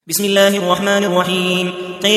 بسم الله الرحمن الرحيم.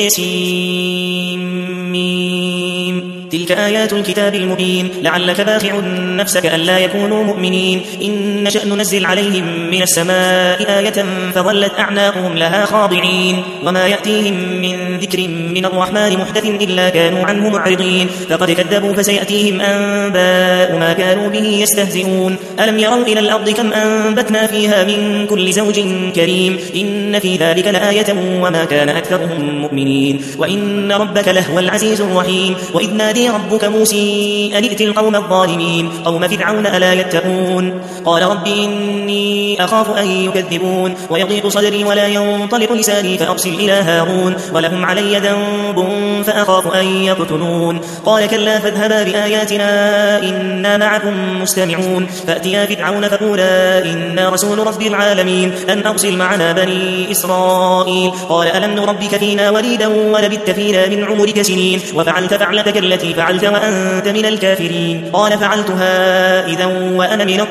طيسيم. تلك آيات الكتاب المبين. لعلك باخع نفسك ألا يكونوا مؤمنين إن نشأ ننزل عليهم من السماء آية فظلت أعناقهم لها خاضعين وما يأتيهم من ذكر من الرحمن محدث إلا كانوا عنه معرضين فقد كذبوا فسيأتيهم أنباء ما كانوا به يستهزئون. ألم يروا إلى الأرض كم أنبتنا فيها من كل زوج كريم إن في ذلك لآية وما كان أكثرهم مؤمنين وإن ربك لهو العزيز الرحيم. وإذ نادي ربك موسى أن ائت القوم الظالمين قوم فرعون ألا يتقون قال رب إني أخاف أن يكذبون ويضيق صدري ولا ينطلق لساني فأرسل إلى هارون ولهم علي ذنب فأخاف أن يقتلون قال كلا فاذهبا بآياتنا إنا معكم مستمعون فأتيا فرعون فقولا إنا رسول رب العالمين أن أرسل معنا بني إسرائيل قال ألم نربك فينا وليدا ولبثت فينا من عمرك سنين وفعلت فعلتك التي فعلت وأنت من الكافرين قال فعلتها إذا وأنا من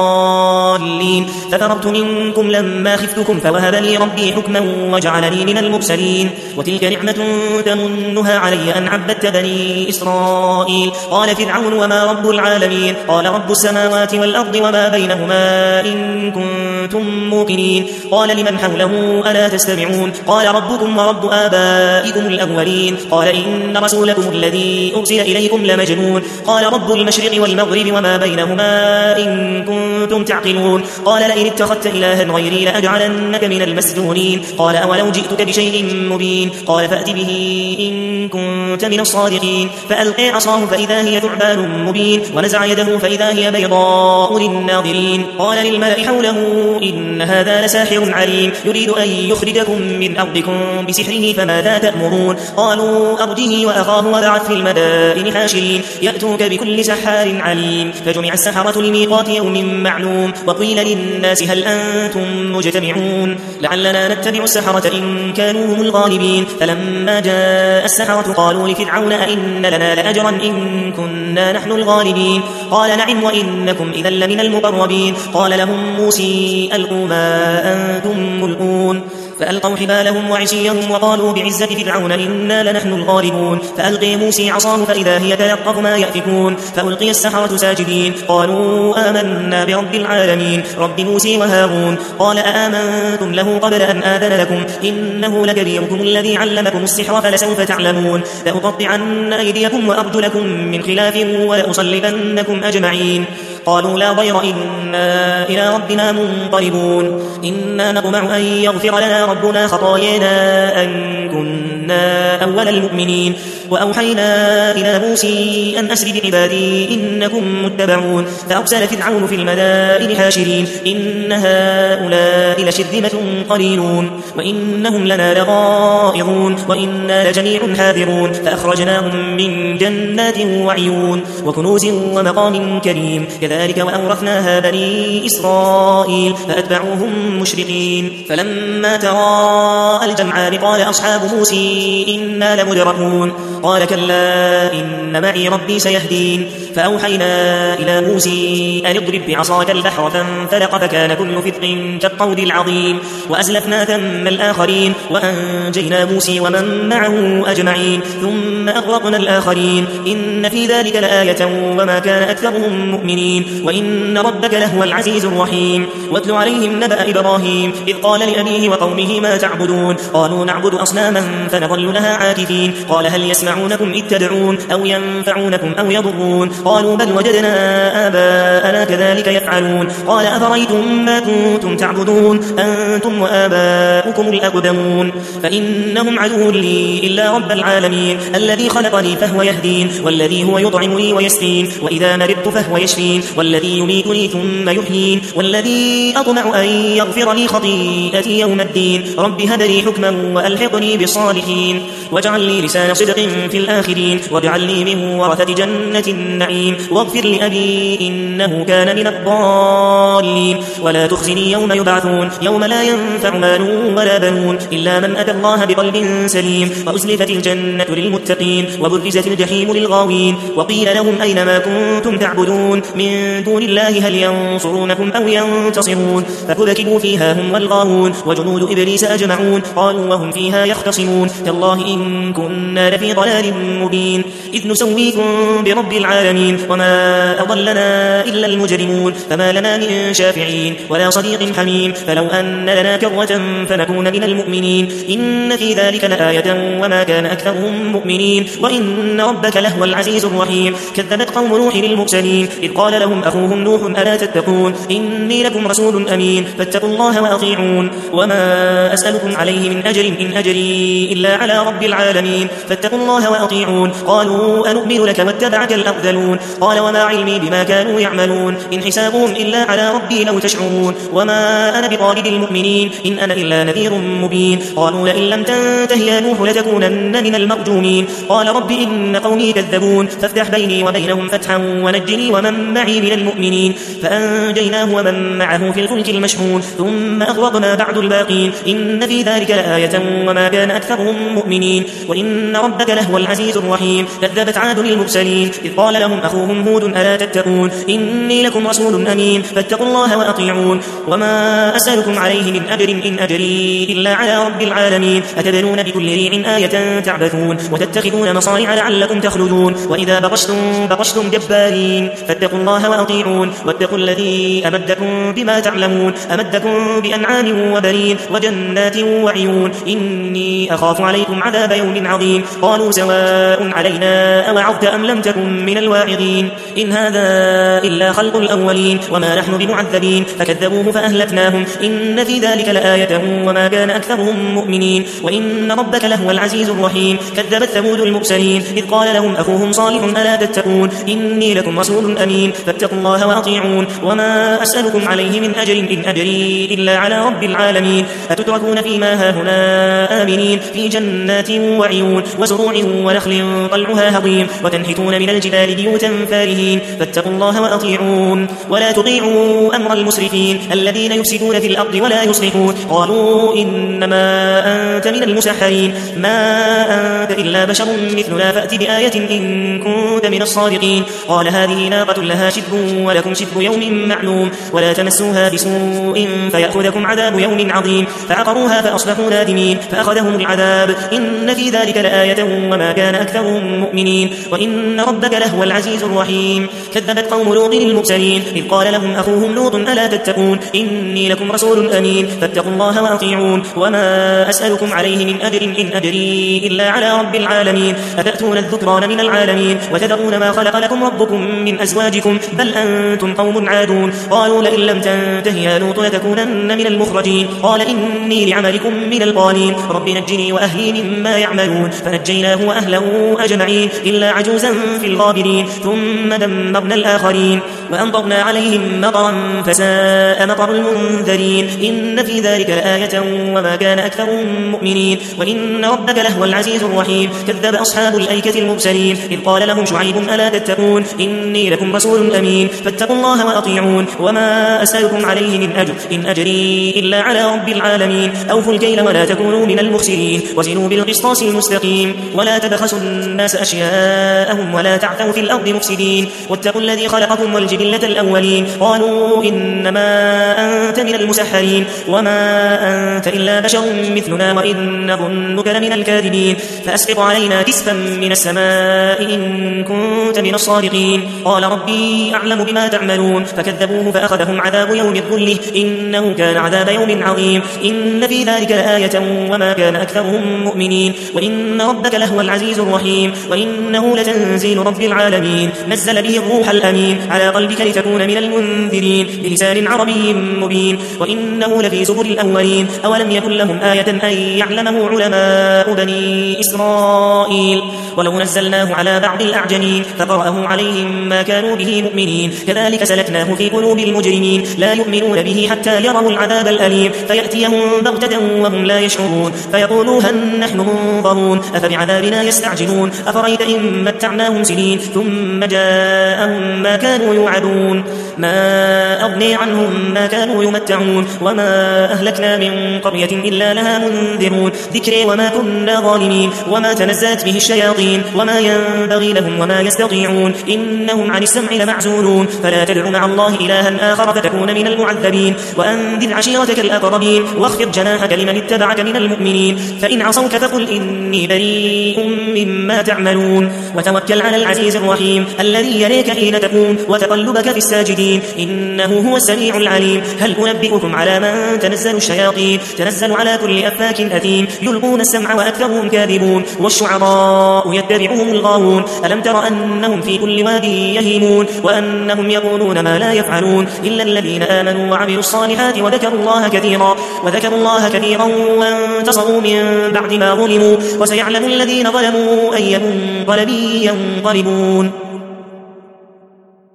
الضالين ففررت منكم لما خفتكم فوهب لي ربي حكما وجعلني من المرسلين وتلك نعمة تمنها علي أن عبدت بني إسرائيل قال فرعون وما رب العالمين قال رب السماوات والأرض وما بينهما إن كنتم موقنين قال لمن حوله ألا تستمعون قال ربكم ورب آبائكم الأولين قال إن رسولكم الذي أرسل إليكم لمجنون قال رب المشرق والمغرب وما بينهما إن كنتم تعقلون قال لئن اتخذت إلها غيري لأجعلنك من المسجونين قال أولو جئتك بشيء مبين قال فأت به إن كنت من الصادقين فألقي عصاه فإذا هي ثعبان مبين ونزع يده فإذا هي بيضاء للناظرين قال للملأ حوله إن هذا لساحر عليم يريد أن يخرجكم من أرضكم بسحره فماذا تأمرون قالوا أرجه وأخاه وبعث في المدائن حاشرين يأتوك بكل سحار عليم فجمع السحرة لميقات يوم معلوم وقيل للناس هل أنتم مجتمعون لعلنا نتبع السحرة إن كانوا هم الغالبين فلما جاء السحرة قالوا لفرعون أئن لنا لأجرا إن كنا نحن الغالبين قال نعم وإنكم إذا لمن المقربين قال لهم موسى ألقوا ما أنتم ملقون فألقوا حبالهم وعصيهم وقالوا بعزة فرعون إنا لنحن الغالبون فألقي موسى عصاه فإذا هي تلقف ما يأفكون فألقي السحرة ساجدين قالوا آمنا برب العالمين رب موسى وهارون قال أآمنتم له قبل أن آذن لكم إنه لكبيركم الذي علمكم السحر فلسوف تعلمون لأقطعن أيديكم وأرجلكم من خلاف ولأصلبنكم أجمعين قالوا لا ضير إنا إلى ربنا منقلبون إنا نطمع أن يغفر لنا ربنا خطايانا أن كنا أول المؤمنين وأوحينا إلى موسى أن أسر بعبادي إنكم متبعون فأرسل فرعون في المدائن حاشرين إن هؤلاء لشرذمة قليلون وإنهم لنا لغائظون وإنا لجميع حاذرون فأخرجناهم من جنات وعيون وكنوز ومقام كريم كذلك وأورثناها بني إسرائيل فأتبعوهم مشرقين فلما تراءى الجمعان قال أصحاب موسى إنا لمدركون قال كلا إن معي ربي سيهدين فأوحينا إلى موسى أن اضرب بعصاك البحر فانفلق فكان كل فرق كالطود العظيم وأزلفنا ثم الآخرين وأنجينا موسى ومن معه أجمعين ثم أغرقنا الآخرين إن في ذلك لآية وما كان أكثرهم مؤمنين وإن ربك لهو العزيز الرحيم واتل عليهم نبأ إبراهيم إذ قال لأبيه وقومه ما تعبدون قالوا نعبد أصناما فنظل لها عاكفين قال هل يسمعونكم إذ تدعون أو ينفعونكم أو يضرون قالوا بل وجدنا آباءنا كذلك يفعلون قال أفرأيتم ما كنتم تعبدون أنتم وآباؤكم الأقدمون فإنهم عدو لي إلا رب العالمين الذي خلقني فهو يهدين والذي هو يطعمني ويسقين وإذا مرضت فهو يشفين والذي يميتني ثم يحيين والذي أطمع أن يغفر لي خطيئتي يوم الدين رب هب لي حكما وألحقني بالصالحين واجعل لي لسان صدق في الآخرين واجعل لي من ورثة جنة النعيم النعيم واغفر لأبي إنه كان من الضالين ولا تخزني يوم يبعثون يوم لا ينفع مال ولا بنون إلا من أتى الله بقلب سليم وأزلفت الجنة للمتقين وبرزت الجحيم للغاوين وقيل لهم أين ما كنتم تعبدون من دون الله هل ينصرونكم أو ينتصرون فكبكبوا فيها هم والغاوون وجنود إبليس أجمعون قالوا وهم فيها يختصمون تالله إن كنا لفي ضلال مبين إذ نسويكم برب العالمين وما أضلنا إلا المجرمون فما لنا من شافعين ولا صديق حميم فلو أن لنا كرة فنكون من المؤمنين إن في ذلك لآية وما كان أكثرهم مؤمنين وإن ربك لهو العزيز الرحيم كذبت قوم نوح المرسلين إذ قال لهم أخوهم نوح ألا تتقون إني لكم رسول أمين فاتقوا الله وأطيعون وما أسألكم عليه من أجر إن أجري إلا على رب العالمين فاتقوا الله وأطيعون قالوا أنؤمن لك واتبعك الأرذلون قال وما علمي بما كانوا يعملون إن حسابهم إلا على ربي لو تشعرون وما أنا بطارد المؤمنين إن أنا إلا نذير مبين قالوا لئن لم تنته يا نوح لتكونن من المرجومين قال رب إن قومي كذبون فافتح بيني وبينهم فتحا ونجني ومن معي من المؤمنين فأنجيناه ومن معه في الفلك المشحون ثم أغرقنا بعد الباقين إن في ذلك لآية وما كان أكثرهم مؤمنين وإن ربك لهو العزيز الرحيم كذبت عاد المرسلين إذ قال لهم أخوهم هود ألا تتقون إني لكم رسول أمين فاتقوا الله وأطيعون وما أسألكم عليه من أجر إن أجري إلا على رب العالمين أتبنون بكل ريع آية تعبثون وتتخذون مصانع لعلكم تخلدون وإذا بطشتم جبارين فاتقوا الله وأطيعون واتقوا الذي أمدكم بما تعلمون أمدكم بأنعام وبنين وجنات وعيون إني أخاف عليكم عذاب يوم عظيم قالوا سواء علينا أوعظت أم لم تكن من الواعظين إن هذا إلا خلق الأولين وما نحن بمعذبين فكذبوه فأهلكناهم إن في ذلك لآية وما كان أكثرهم مؤمنين وإن ربك لهو العزيز الرحيم كذبت ثمود المرسلين إذ قال لهم أخوهم صالح ألا تتقون إني لكم رسول أمين فاتقوا الله وأطيعون وما أسألكم عليه من أجر إن أجري إلا على رب العالمين أتتركون فيما هاهنا آمنين في جنات وعيون وزروع ونخل طلعها هضيم وتنحتون من الجبال بيوتا فارهين فاتقوا الله وأطيعون ولا تطيعوا أمر المسرفين الذين يفسدون في الأرض ولا يصلحون قالوا إنما أنت من المسحرين ما أنت إلا بشر مثلنا فأت بآية إن كنت من الصادقين قال هذه ناقة لها شرب ولكم شرب يوم معلوم ولا تمسوها بسوء فيأخذكم عذاب يوم عظيم فعقروها فأصبحوا نادمين فأخذهم العذاب إن في ذلك لآية وما كان أكثرهم مؤمنين وإن ربك لهو العزيز الرحيم كذبت قوم لوط المرسلين إذ قال لهم أخوهم لوط ألا تتقون إني لكم رسول أمين فاتقوا الله وأطيعون وما أسألكم عليه من أجر إن أجري إلا على رب العالمين أتأتون الذكران من العالمين وتذرون ما خلق لكم ربكم من أزواجكم بل أنتم قوم عادون قالوا لئن لم تنته يا لوط لتكونن من المخرجين قال إني لعملكم من القالين رب نجني وأهلي مما يعملون فنجيناه وأهله أجمعين إلا عجوزا في الغابرين ثم دمرنا الآخرين وأمطرنا عليهم مطرا فساء مطر المنذرين إن في ذلك لآية وما كان أكثرهم مؤمنين وإن ربك لهو العزيز الرحيم كذب أصحاب الأيكة المرسلين إذ قال لهم شعيب ألا تتقون إني لكم رسول أمين فاتقوا الله وأطيعون وما أسألكم عليه من أجر إن أجري إلا على رب العالمين أوفوا الكيل ولا تكونوا من المخسرين وزنوا بالقسطاس المستقيم ولا تبخسوا الناس أشياءهم ولا تعثوا في الأرض مفسدين واتقوا الذي خلقكم والجبلة الأولين قالوا إنما أنت من المسحرين وما أنت إلا بشر مثلنا وإن نظنك لمن الكاذبين فأسقط علينا كسفا من السماء إن كنت من الصادقين قال ربي أعلم بما تعملون فكذبوه فأخذهم عذاب يوم الظل إنه كان عذاب يوم عظيم إن في ذلك لآية وما كان أكثرهم مؤمنين وإن ربك لهو العزيز الرحيم وإنه لتنزيل رب العالمين نزل به الروح الأمين على قلبك بك لتكون من المنذرين بلسان عربي مبين وإنه لفي زبر الأولين أولم يكن لهم آية أن يعلمه علماء بني إسرائيل ولو نزلناه على بعض الأعجمين فقرأه عليهم ما كانوا به مؤمنين كذلك سلكناه في قلوب المجرمين لا يؤمنون به حتى يروا العذاب الأليم فيأتيهم بغتة وهم لا يشعرون فيقولوا هل نحن منظرون أفبعذابنا يستعجلون أفرأيت إن متعناهم سنين ثم جاءهم ما كانوا يوعدون ما أغني عنهم ما كانوا يمتعون وما أهلكنا من قرية إلا لها منذرون ذكري وما كنا ظالمين وما تنزلت به الشياطين وما ينبغي لهم وما يستطيعون إنهم عن السمع لمعزولون فلا تدع مع الله إلها آخر فتكون من المعذبين وأنذر عشيرتك الأقربين واخفض جناحك لمن اتبعك من المؤمنين فإن عصوك فقل إني بريء مما تعملون وتوكل على العزيز الرحيم الذي يريك حين تقوم وتقلبك في الساجدين إنه هو السميع العليم هل أنبئكم على من تنزل الشياطين تنزل على كل أفاك أثيم يلقون السمع وأكثرهم كاذبون والشعراء يتبعهم الغاوون ألم تر أنهم في كل واد يهيمون وأنهم يقولون ما لا يفعلون إلا الذين آمنوا وعملوا الصالحات وذكروا الله كثيرا وانتصروا من بعد ما ظلموا وسيعلم الذين ظلموا أي منقلب ينقلبون